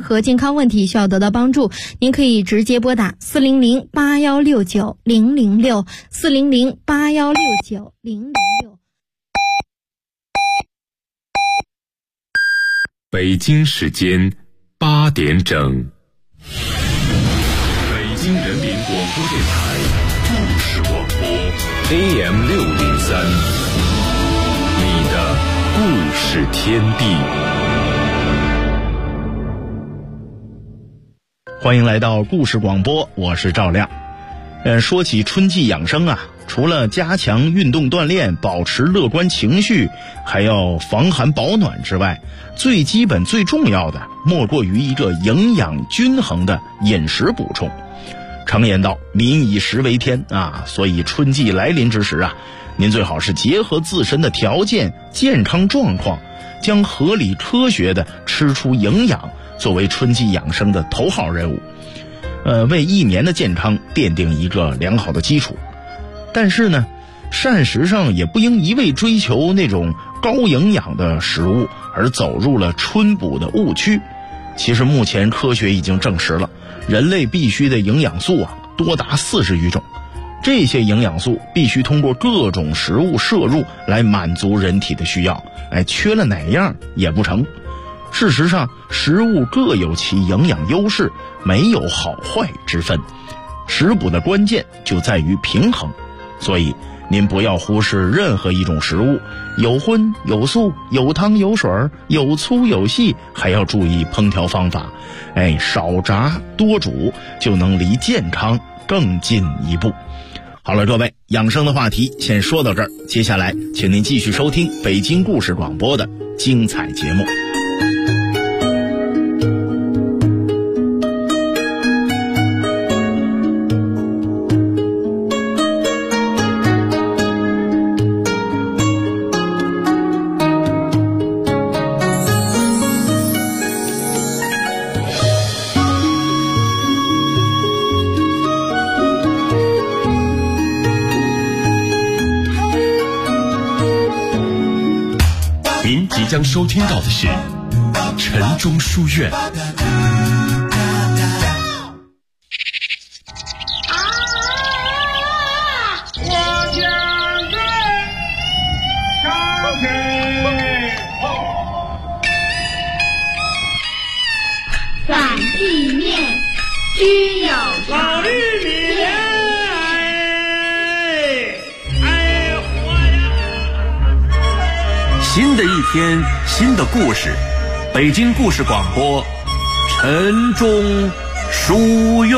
何健康问题需要得到帮助，您可以直接拨打400-8169-006 400-8169-006。 北京时间8点整，北京人民广播电台故事广播 AM603， 你的故事天地。 欢迎来到故事广播，我是赵亮。说起春季养生啊，除了加强运动锻炼，保持乐观情绪，还要防寒保暖之外，最基本最重要的莫过于一个营养均衡的饮食补充。常言道，民以食为天啊，所以春季来临之时啊，您最好是结合自身的条件、健康状况，将合理科学的吃出营养作为春季养生的头号任务，为一年的健康奠定一个良好的基础。但是呢，膳食上也不应一味追求那种高营养的食物，而走入了春补的误区。其实目前科学已经证实了，人类必需的营养素啊，多达40余种。这些营养素必须通过各种食物摄入来满足人体的需要，缺了哪样也不成。事实上，食物各有其营养优势，没有好坏之分。食补的关键就在于平衡，所以您不要忽视任何一种食物，有荤有素，有汤有水，有粗有细，还要注意烹调方法。少炸多煮，就能离健康更进一步。好了，各位，养生的话题先说到这儿，接下来请您继续收听北京故事广播的精彩节目。 即将收听到的是晨钟书院。 反地面居有常。 新的一天，新的故事，北京故事广播，晨钟书院。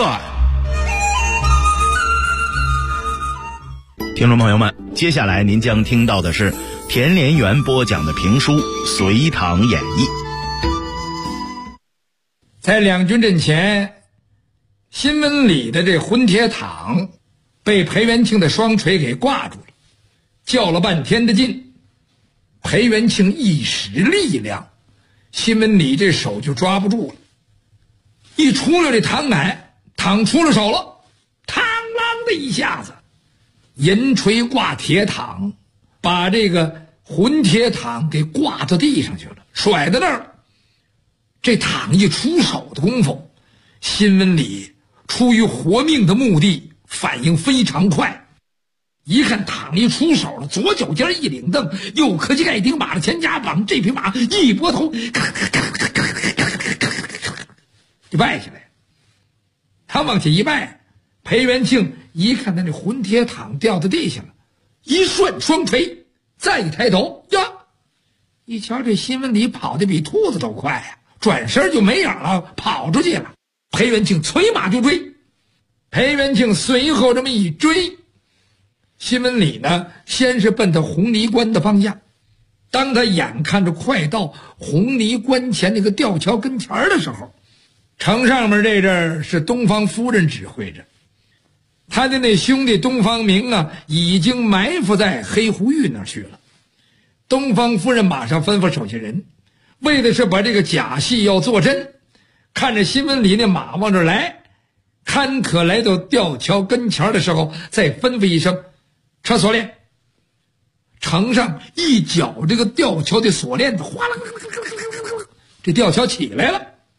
听众朋友们，接下来您将听到的是田连元播讲的评书《隋唐演义》。 在两军阵前，新闻里的这混铁躺被裴元庆的双锤给挂住了，较了半天的劲。裴元庆一使力量，新闻里这手就抓不住了，一出溜这躺杆，躺出了手了，嘡啷的一下子，银锤挂铁躺，把这个混铁躺给挂到地上去了，甩到那儿了。这躺一出手的功夫，新闻里出于活命的目的，反应非常快。一看躺一出手了，左脚尖一领蹬，右磕膝盖顶马的前夹绑，这匹马一拨头，就败下来。他往下一败，裴元庆一看他那混铁躺掉到地下了，一顺双锤，再一抬头呀，一瞧这新闻里跑得比兔子都快呀，转身就没影了，跑出去了。裴元庆催马就追，裴元庆随后这么一追，新闻里呢，先是奔到红泥关的方向。当他眼看着快到红泥关前那个吊桥跟前的时候，城上面这阵儿是东方夫人指挥着，他的那兄弟东方明啊，已经埋伏在黑狐峪那儿去了。东方夫人马上吩咐手下人，为的是把这个假戏要做真，看着新闻里那马往这儿来，看可来到吊桥跟前的时候，再吩咐一声扯锁链。城上一绞这个吊桥的锁链子，哗啦，这吊桥起来了。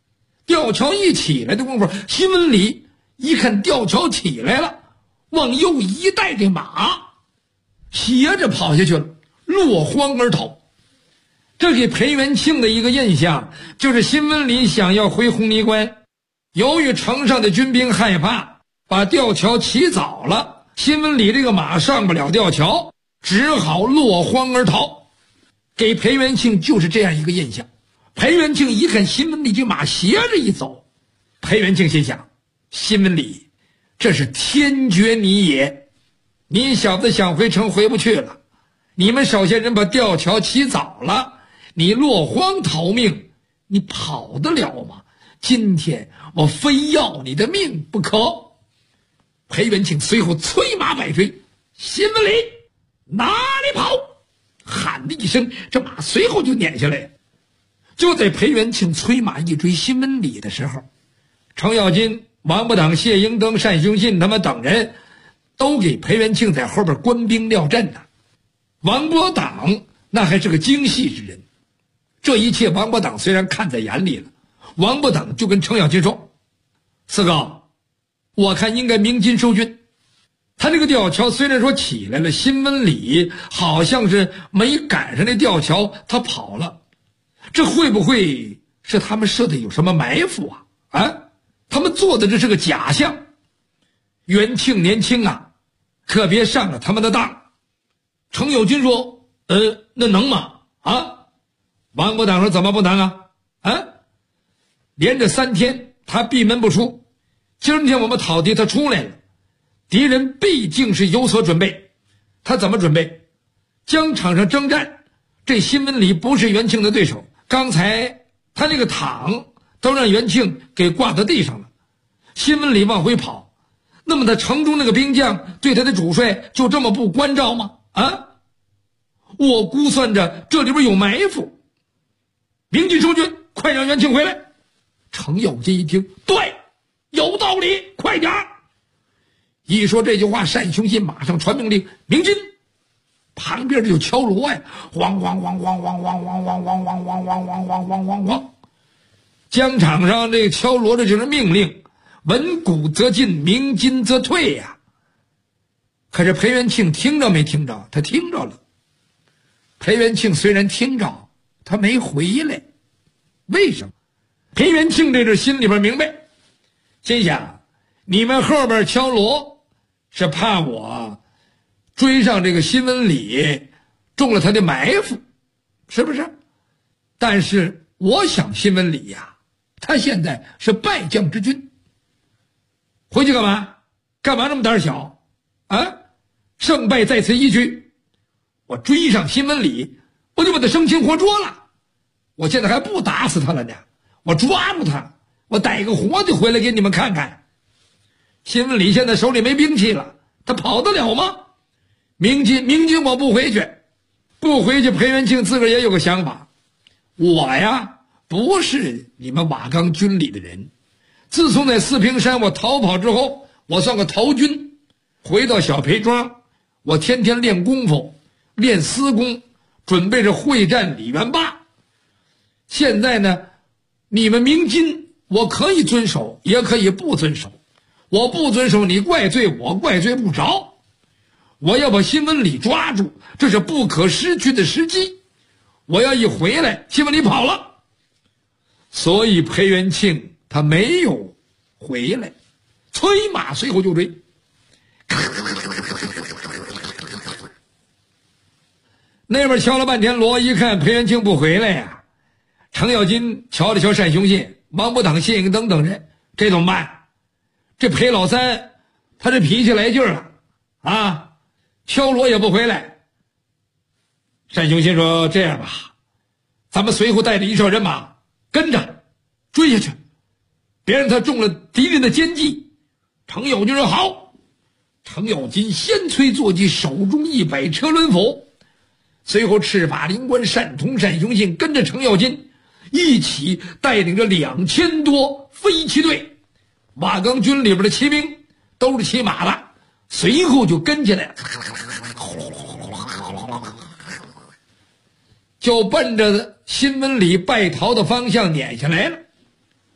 吊桥一起来的功夫，新闻里一看吊桥起来了，往右一带，这马斜着跑下去了，落荒而逃。这给裴元庆的一个印象就是新闻里想要回红泥关，由于城上的军兵害怕，把吊桥起早了，新闻里这个马上不了吊桥，只好落荒而逃。给裴元庆就是这样一个印象。裴元庆一看新闻里这马斜着一走，裴元庆心想，新闻里这是天绝你也，你小子想回城回不去了，你们手下人把吊桥起早了，你落荒逃命，你跑得了吗？今天我非要你的命不可。裴元庆随后催马摆追，新闻里哪里跑，喊了一声，这马随后就撵下来。就在裴元庆催马一追新闻里的时候，程咬金、王八党、谢英登、单雄信他们等人都给裴元庆在后边官兵料阵呢。王八党那还是个精细之人，这一切王八党虽然看在眼里了，王八党就跟程咬金说，四哥，我看应该鸣金收军。他这个吊桥虽然说起来了，新闻里好像是没赶上那吊桥，他跑了，这会不会是他们设的有什么埋伏啊？他们做的这是个假象。元庆年轻啊，可别上了他们的当。程咬金说，那能吗？王八党说，怎么不能啊？连着3天他闭门不出，今天我们讨敌他出来了，敌人毕竟是有所准备。他怎么准备？疆场上征战，这新闻里不是元庆的对手，刚才他那个躺都让元庆给挂到地上了，新闻里往回跑，那么他城中那个兵将对他的主帅就这么不关照吗？我估算着这里边有埋伏，鸣金收军，快让元庆回来。程咬金一听，对，有道理，快点。一说这句话，单雄信马上传命令，鸣金。旁边就敲锣呀，咣咣咣咣咣咣咣咣咣咣咣咣咣咣咣。疆场上这个敲锣的就是命令，闻鼓则进，鸣金则退呀。可是裴元庆听着没听着？他听着了。裴元庆虽然听着，他没回来。为什么？裴元庆这心里边明白，心想，你们后边敲锣是怕我追上这个新闻里，中了他的埋伏，是不是？但是我想新闻里呀，他现在是败将之军，回去干嘛？干嘛那么胆小胜败在此一举，我追上新闻里，我就把他生擒活捉了。我现在还不打死他了呢，我抓住他，我逮个活的回来给你们看看。新闻里现在手里没兵器了，他跑得了吗？鸣金我不回去。裴元庆自个儿也有个想法，我呀不是你们瓦岗军里的人，自从在四平山我逃跑之后，我算个逃军，回到小裴庄，我天天练功夫，练私功，准备着会战李元霸。现在呢，你们鸣金我可以遵守，也可以不遵守。我不遵守，你怪罪我，怪罪不着。我要把新闻里抓住，这是不可失去的时机。我要一回来，新闻里跑了。所以裴元庆他没有回来，催马随后就追。那边敲了半天锣，一看裴元庆不回来呀，程咬金瞧了瞧单雄信、王八党、谢英登等人，这怎么办？这裴老三他这脾气来劲儿了敲锣也不回来。单雄信说，这样吧，咱们随后带着一哨人马跟着追下去，别让他中了敌人的奸计。程咬金说好。程咬金先催坐骑手中100车轮斧，随后赤发灵官单通、单雄信跟着程咬金一起带领着2000多飞骑队。瓦岗军里边的骑兵都是骑马的，随后就跟起来了，就奔着新闻里败逃的方向撵下来了。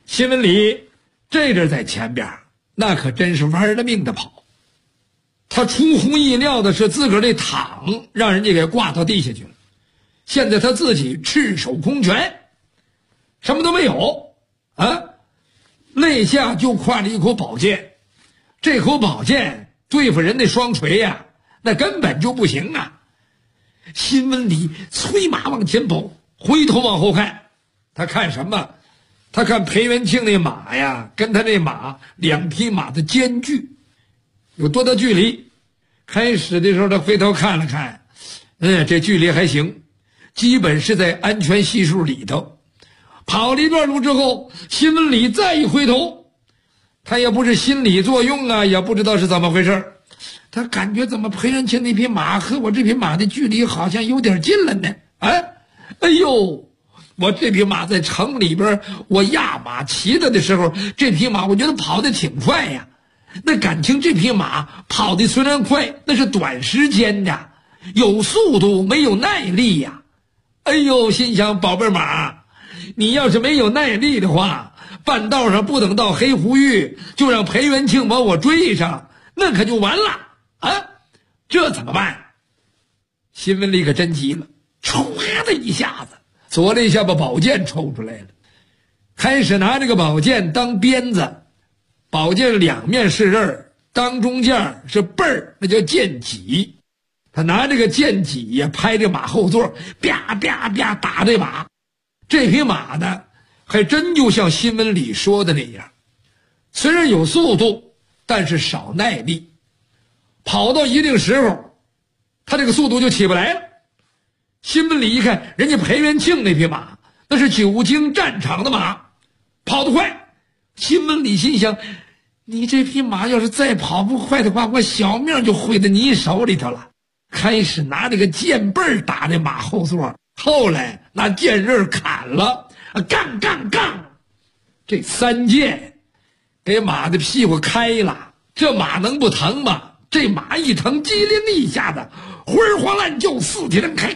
新闻里这阵在前边，那可真是玩了命的跑。他出乎意料的是，自个儿这躺让人家给挂到地下去了。现在他自己赤手空拳，什么都没有啊，肋下就挎着一口宝剑。这口宝剑对付人那双锤呀，那根本就不行啊。新闻里催马往前跑，回头往后看，他看什么？他看裴元庆那马呀，跟他那马两匹马的间距有多大距离？开始的时候他回头看了看，这距离还行，基本是在安全系数里头。跑了一段路之后，新闻里再一回头，他也不是心理作用啊，也不知道是怎么回事，他感觉怎么裴元庆那匹马和我这匹马的距离好像有点近了呢？哎呦，我这匹马在城里边我压马骑的时候，这匹马我觉得跑得挺快呀。那感情这匹马跑得虽然快，那是短时间的，有速度没有耐力呀。哎呦，心想宝贝马，你要是没有耐力的话，半道上不等到黑狐峪，就让裴元庆把我追上，那可就完了啊！这怎么办？新闻里可真急了，唰的一下子，左了一下把宝剑抽出来了，开始拿这个宝剑当鞭子。宝剑两面是刃，当中间是背儿，那叫剑戟。他拿这个剑戟呀，拍这马后座，啪啪啪打这马。这匹马呢，还真就像新闻里说的那样，虽然有速度，但是少耐力。跑到一定时候，他这个速度就起不来了。新闻里一看，人家裴元庆那匹马，那是久经战场的马，跑得快。新闻里心想，你这匹马要是再跑不快的话，我小命就毁在你手里头了。开始拿这个剑背打这马后座，后来拿剑刃砍了，杠杠杠，这三剑给马的屁股开了。这马能不疼吗？这马一疼，机灵一下子，灰黄烂就四体人开，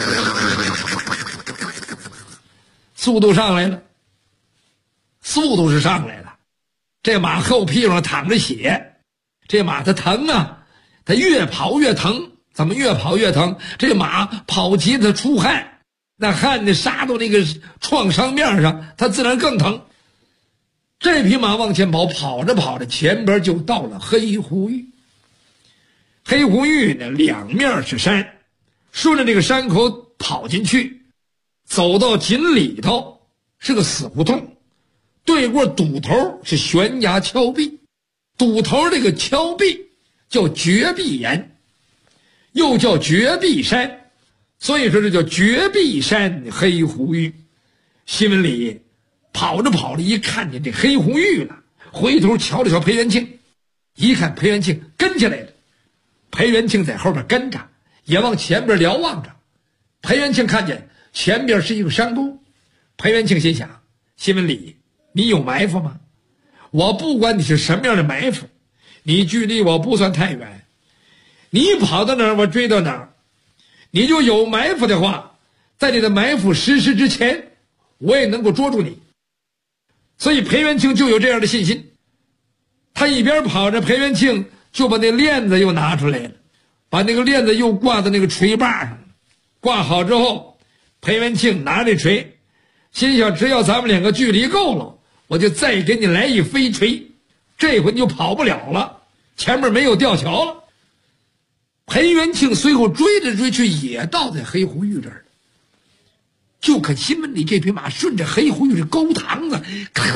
速度上来了。速度是上来了，这马后屁股上淌着血，这马它疼啊，它越跑越疼。怎么越跑越疼？这马跑急它出汗，那汗呢杀到那个创伤面上，它自然更疼。这匹马往前跑，跑着跑着，前边就到了黑狐峪。黑狐峪呢，两面是山，顺着这个山口跑进去，走到井里头是个死胡同。对过堵头是悬崖峭壁，堵头这个峭壁叫绝壁岩，又叫绝壁山，所以说这叫绝壁山黑狐峪。新闻里跑着跑着，一看见这黑狐峪了，回头瞧了瞧裴元庆，一看裴元庆跟起来了，裴元庆在后边跟着，也往前边瞭望着。裴元庆看见前边是一个山沟，裴元庆心想，新闻里你有埋伏吗？我不管你是什么样的埋伏，你距离我不算太远，你跑到哪儿我追到哪儿。你就有埋伏的话，在你的埋伏实施之前，我也能够捉住你。所以裴元庆就有这样的信心。他一边跑着，裴元庆就把那链子又拿出来了，把那个链子又挂在那个锤把上。挂好之后，裴元庆拿这锤，心想只要咱们两个距离够了，我就再给你来一飞锤，这回你就跑不了了，前面没有吊桥了。裴元庆随后追着追去，也到在黑狐峪这儿，就看新闻里这匹马顺着黑狐峪这沟塘子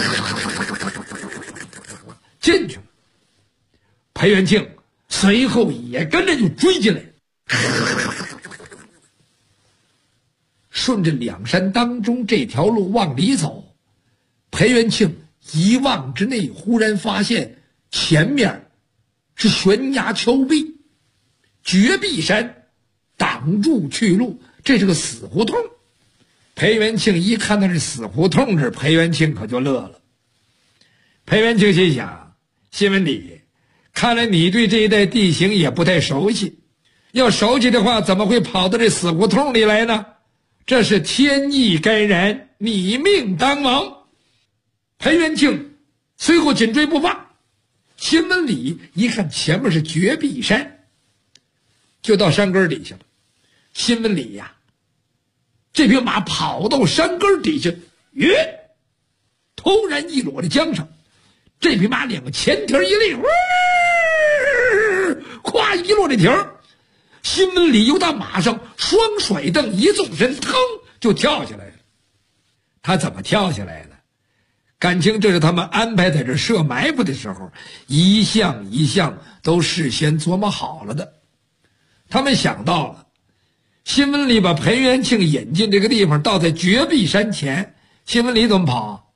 进去了。裴元庆随后也跟着就追进来，顺着两山当中这条路往里走。裴元庆一望之内，忽然发现前面是悬崖峭壁，绝壁山挡住去路，这是个死胡同。裴元庆一看到这死胡同这，裴元庆可就乐了。裴元庆心想，新闻里看来你对这一带地形也不太熟悉，要熟悉的话怎么会跑到这死胡同里来呢？这是天意该然，你命当亡。 裴元庆随后紧追不放。辛文礼一看前面是绝壁山，就到山根底下了。辛文礼呀，这匹马跑到山根底下，突然一落在江上，这匹马两个前蹄一立，咵一落这蹄儿，辛文礼由他马上双甩蹬一纵身，腾就跳下来了。他怎么跳下来的？感情这是他们安排在这设埋伏的时候，一项一项都事先琢磨好了的。他们想到了，辛文礼把裴元庆引进这个地方，到在绝壁山前，辛文礼怎么跑？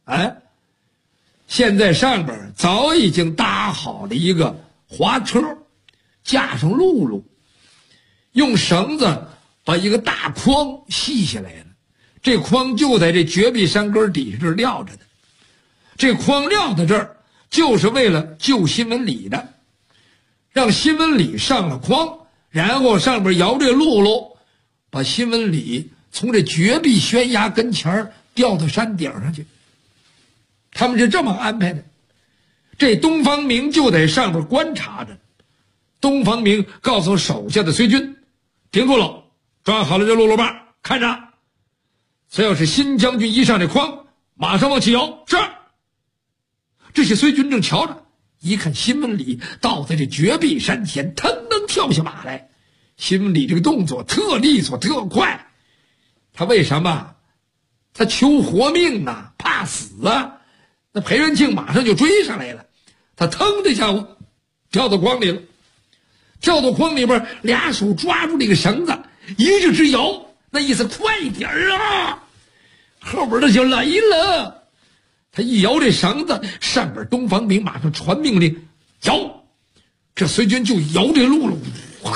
现在上边早已经搭好了一个滑车，架上辘轳，用绳子把一个大筐系下来了。这筐就在这绝壁山根底下这撂着的。这筐撂在这儿，就是为了救辛文礼的，让辛文礼上了筐，然后上边摇这辘轳，把辛文礼从这绝壁悬崖跟前吊到山顶上去。他们是这么安排的。这东方明就在上边观察着。东方明告诉手下的随军，停住了，抓好了这辘轳把，看着，只要是新将军一上这筐，马上往起摇。是。这些随军正瞧着，一看辛文礼倒在这绝壁山前，腾腾跳下马来。辛文礼这个动作特利索特快，他为什么？他求活命啊，怕死啊。那裴元庆马上就追上来了，他腾的家伙跳到筐里了，跳到筐里边，俩手抓住这个绳子，一直摇，那意思快点啊！后边的就来了。他一摇这绳子，上边东方明马上传命令，摇。这随军就摇这辘轳，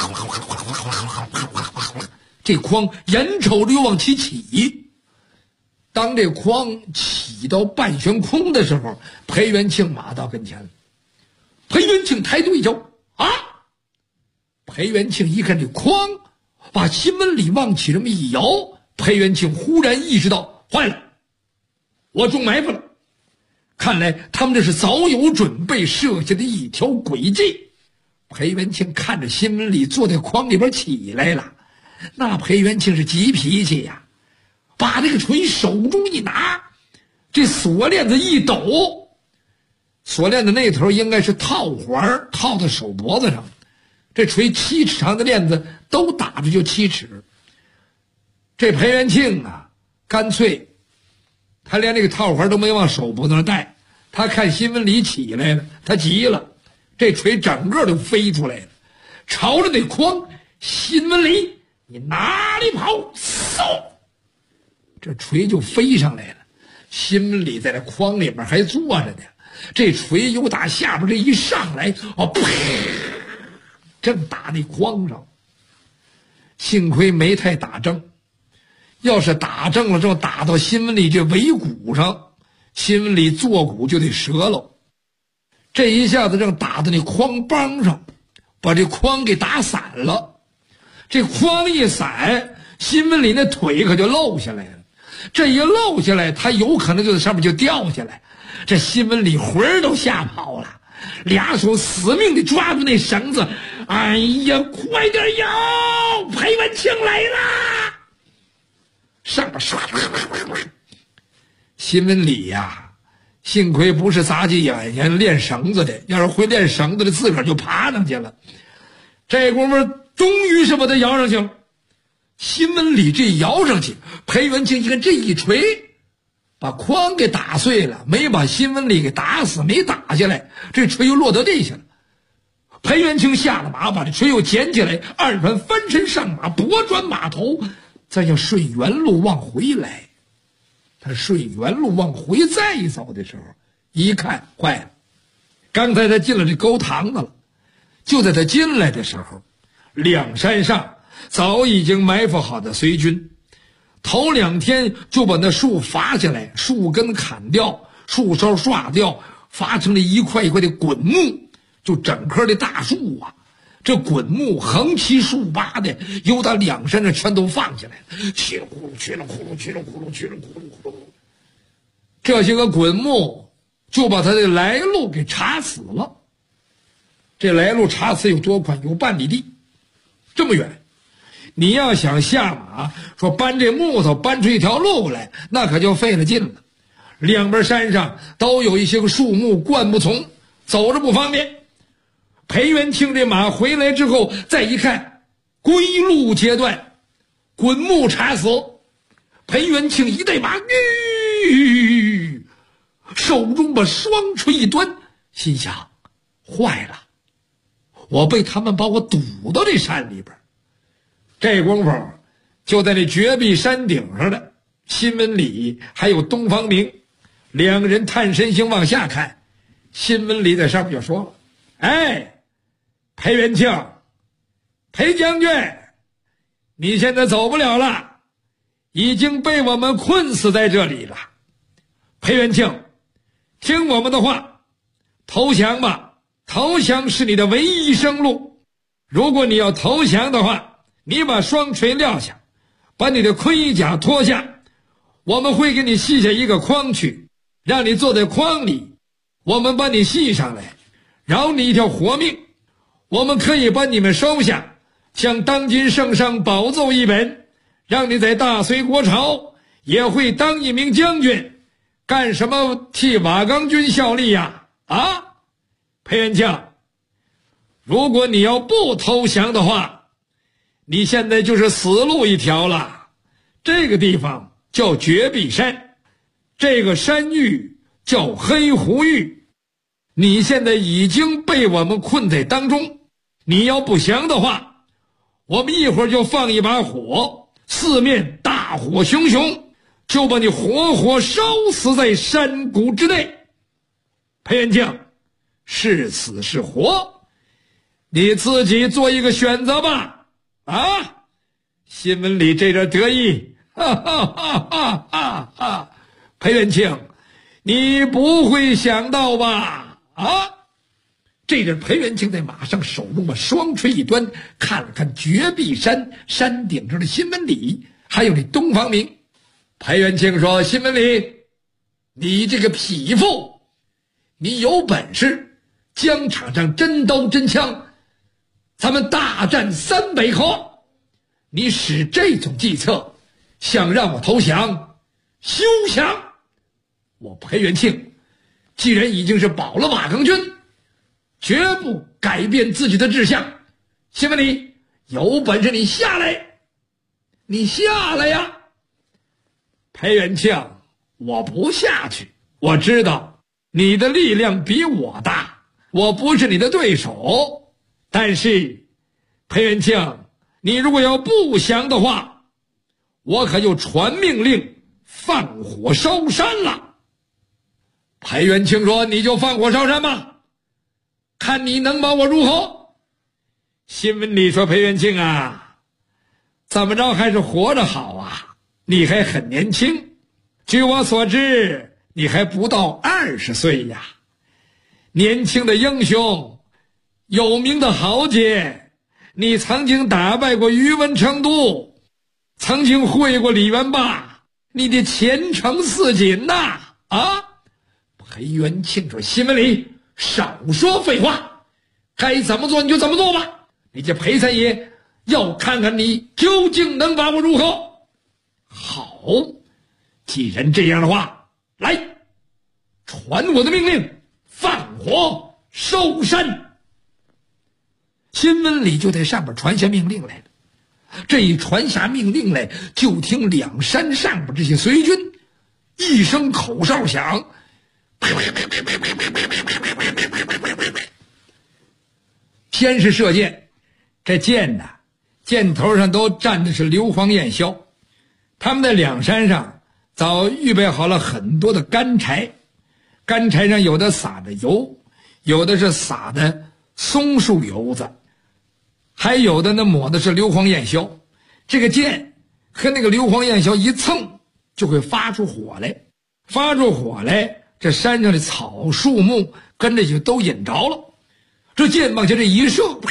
这筐眼瞅着就往起起。当这筐起到半悬空的时候，裴元庆马到跟前了。裴元庆抬头一瞧，裴元庆一看这筐把辛文礼往起这么一摇，裴元庆忽然意识到，坏了，我中埋伏了。看来他们这是早有准备设下的一条诡计。裴元庆看着辛文礼坐在筐里边起来了，那裴元庆是急脾气呀，把这个锤手中一拿，这锁链子一抖，锁链子那头应该是套环，套在手脖子上，这锤7尺长的链子都打着就7尺。这裴元庆啊，干脆他连这个套环都没往手脖子上戴，他看辛文礼起来了，他急了，这锤整个都飞出来了，朝着那筐，辛文礼，你哪里跑？嗖，这锤就飞上来了。辛文礼在这筐里面还坐着呢，这锤由打下边这一上来，砰，正打那筐上。幸亏没太打正，要是打正了，正打到辛文礼这尾骨上，辛文礼坐骨就得折了。这一下子正打到那筐帮上，把这筐给打散了。这筐一散，辛文礼那腿可就漏下来了。这一漏下来，他有可能就在上面就掉下来。这辛文礼魂儿都吓跑了，俩手死命地抓住那绳子。哎呀，快点摇！裴元庆来啦！上边唰，辛文礼呀，幸亏不是杂技演员练绳子的，要是会练绳子的，自个儿就爬上去了。这功夫终于是把他摇上去了。辛文礼这摇上去，裴元庆一看这一锤，把筐给打碎了，没把辛文礼给打死，没打下来，这锤又落到地下了。裴元庆下了马，把这锤又捡起来，二转翻身上马，拨转马头，再要顺原路往回来。他顺原路往回再走的时候，一看坏了，刚才他进了这沟塘子了。就在他进来的时候，两山上早已经埋伏好的随军，头2天就把那树伐下来，树根砍掉，树梢刷掉，伐成了一块一块的滚木，就整棵的大树啊，这滚木横七竖八的，由他两山上全都放下来了，嘁哩咕噜，嘁哩咕噜，嘁哩咕噜，嘁哩咕噜，咕噜。 这些个滚木就把他的来路给查死了。这来路查死有多宽？有半里地，这么远。你要想下马说搬这木头搬出一条路来，那可就费了劲了。两边山上都有一些个树木灌木丛，走着不方便。裴元庆这马回来之后再一看，归路截断，滚木插死。裴元庆一带马，手中把双锤一端，心想坏了，我被他们把我堵到这山里边。这功夫就在那绝壁山顶上的辛文礼还有东方明两个人探身星往下看。辛文礼在上面就说了：哎，裴元庆，裴将军，你现在走不了了，已经被我们困死在这里了。裴元庆，听我们的话，投降吧，投降是你的唯一生路。如果你要投降的话，你把双锤撂下，把你的盔甲脱下，我们会给你系下一个筐去，让你坐在筐里，我们把你系上来，饶你一条活命。我们可以把你们收下，向当今圣上保奏一本，让你在大隋国朝也会当一名将军，干什么替瓦岗军效力呀？啊，裴元庆，如果你要不投降的话，你现在就是死路一条了。这个地方叫绝壁山，这个山域叫黑狐峪，你现在已经被我们困在当中，你要不降的话，我们一会儿就放一把火，四面大火熊熊，就把你活活烧死在山谷之内。裴元庆，是死是活，你自己做一个选择吧。啊！辛文礼这阵得意，哈哈哈哈哈哈！裴元庆，你不会想到吧？啊！这阵裴元庆在马上手中把双锤一端，看了看绝壁山山顶上的辛文礼，还有那东方明。裴元庆说：“辛文礼，你这个匹夫，你有本事，疆场上真刀真枪，咱们大战3北口，你使这种计策，想让我投降，休想！我裴元庆既然已经是保了瓦岗军，绝不改变自己的志向。辛文礼，有本事你下来，你下来呀！”裴元庆，我不下去，我知道你的力量比我大，我不是你的对手。但是裴元庆，你如果要不降的话，我可就传命令放火烧山了。裴元庆说：“你就放火烧山吧，看你能把我如何？”辛文礼说：“裴元庆啊，怎么着还是活着好啊，你还很年轻，据我所知你还不到20岁呀。年轻的英雄，有名的豪杰，你曾经打败过宇文成都，曾经会过李元霸，你的前程似锦呐！”啊！裴元庆说：“辛文礼，少说废话，该怎么做你就怎么做吧。你这裴三爷要看看你究竟能把我如何。”好，既然这样的话，来，传我的命令，放火烧山。辛文礼就在上边传下命令来了。这一传下命令来，就听两山上边这些随军一声口哨响，先是射箭，这箭呢，箭头上都站的是硫磺焰硝。他们在两山上早预备好了很多的干柴，干柴上有的撒着油，有的是撒的松树油子，还有的呢抹的是硫磺焰硝。这个箭和那个硫磺焰硝一蹭，就会发出火来，发出火来，这山上的草树木跟着就都引着了。这箭往下这一射，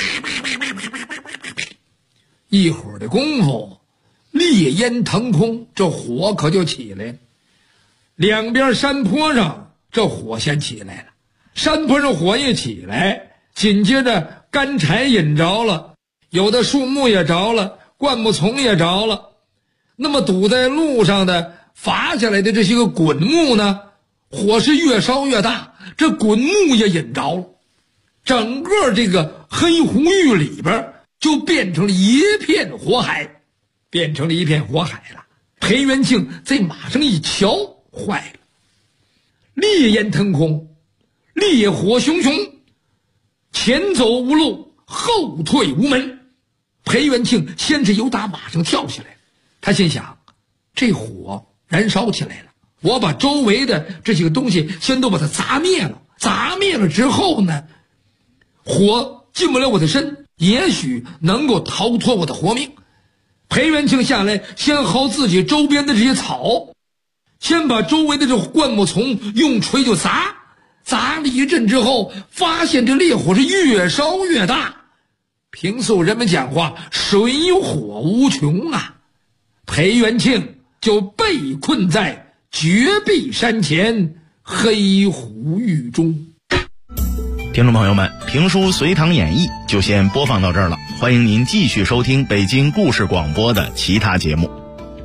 一会儿的功夫，烈烟腾空，这火可就起来了。 两边山坡上这火先起来了，山坡上火一起来，紧接着干柴引着了，有的树木也着了，灌木丛也着了。那么堵在路上的伐下来的这些个滚木呢，火是越烧越大，这滚木也引着了，整个这个黑狐峪里边就变成了一片火海，了。裴元庆在马上一瞧，坏了，烈焰腾空，烈火熊熊，前走无路，后退无门。裴元庆先是由打马上跳下来，他心想，这火燃烧起来了，我把周围的这几个东西先都把它砸灭了之后呢，火进不了我的身，也许能够逃脱我的活命。裴元庆下来，先薅自己周边的这些草，先把周围的这灌木丛用锤就砸了一阵之后，发现这烈火是越烧越大。平素人们讲话，水火无穷啊，裴元庆就被困在绝壁山前黑狐峪中。 听众朋友们，评书《隋唐演义》就先播放到这儿了，欢迎您继续收听北京故事广播的其他节目。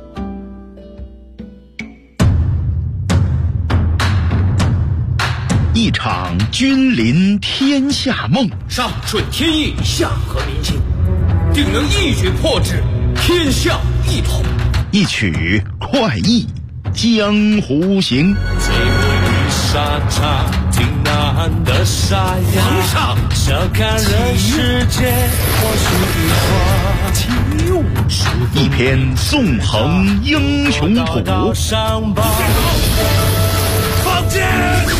一场君临天下梦， 上顺天意，下合民心，定能一举破之，天下一统。 一曲快意江湖行。 最后一沙场挺难的沙哑， 皇上小看人世间，或许一花一篇纵横英雄谱， 上报放箭。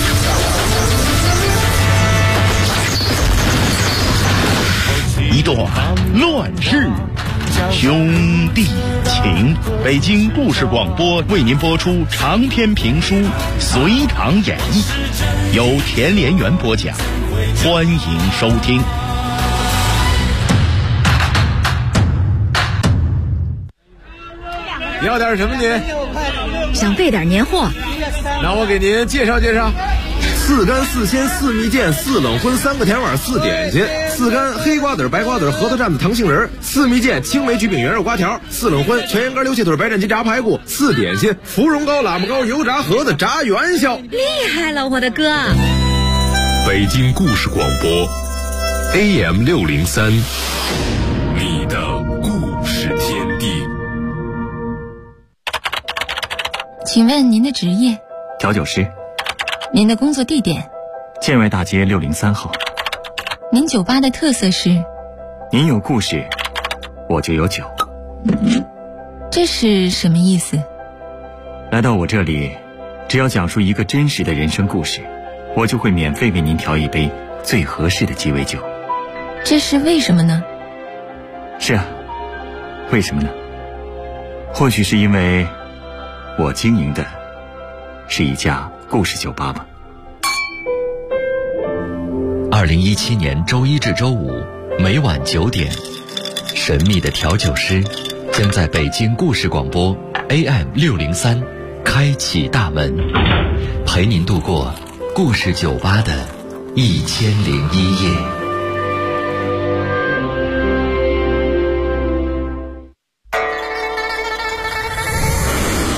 一段乱世兄弟情。北京故事广播为您播出长篇评书《隋唐演义》，由田连元播讲，欢迎收听。 你要点什么您？ 想备点年货。 那我给您介绍介绍。4干4鲜4蜜饯4冷荤3个甜碗4点心，4干黑瓜子白瓜子核桃蘸子糖杏仁，4蜜饯青梅橘饼圆肉瓜条，4冷荤全羊肝溜蟹腿白斩鸡炸排骨，4点心芙蓉糕喇嘛糕油炸盒子炸元宵。 厉害了，我的哥！ 北京故事广播 AM603， 你的故事天地。 请问您的职业？ 调酒师。 您的工作地点？ 建外大街603号。 您酒吧的特色是？ 您有故事，我就有酒。 这是什么意思？ 来到我这里，只要讲述一个真实的人生故事，我就会免费为您调一杯最合适的鸡尾酒。 这是为什么呢？ 是啊，为什么呢？或许是因为我经营的是一家故事酒吧吧。 2017年周一至周五每晚9点，神秘的调酒师将在北京故事广播 AM603 开启大门，陪您度过故事酒吧的1001夜。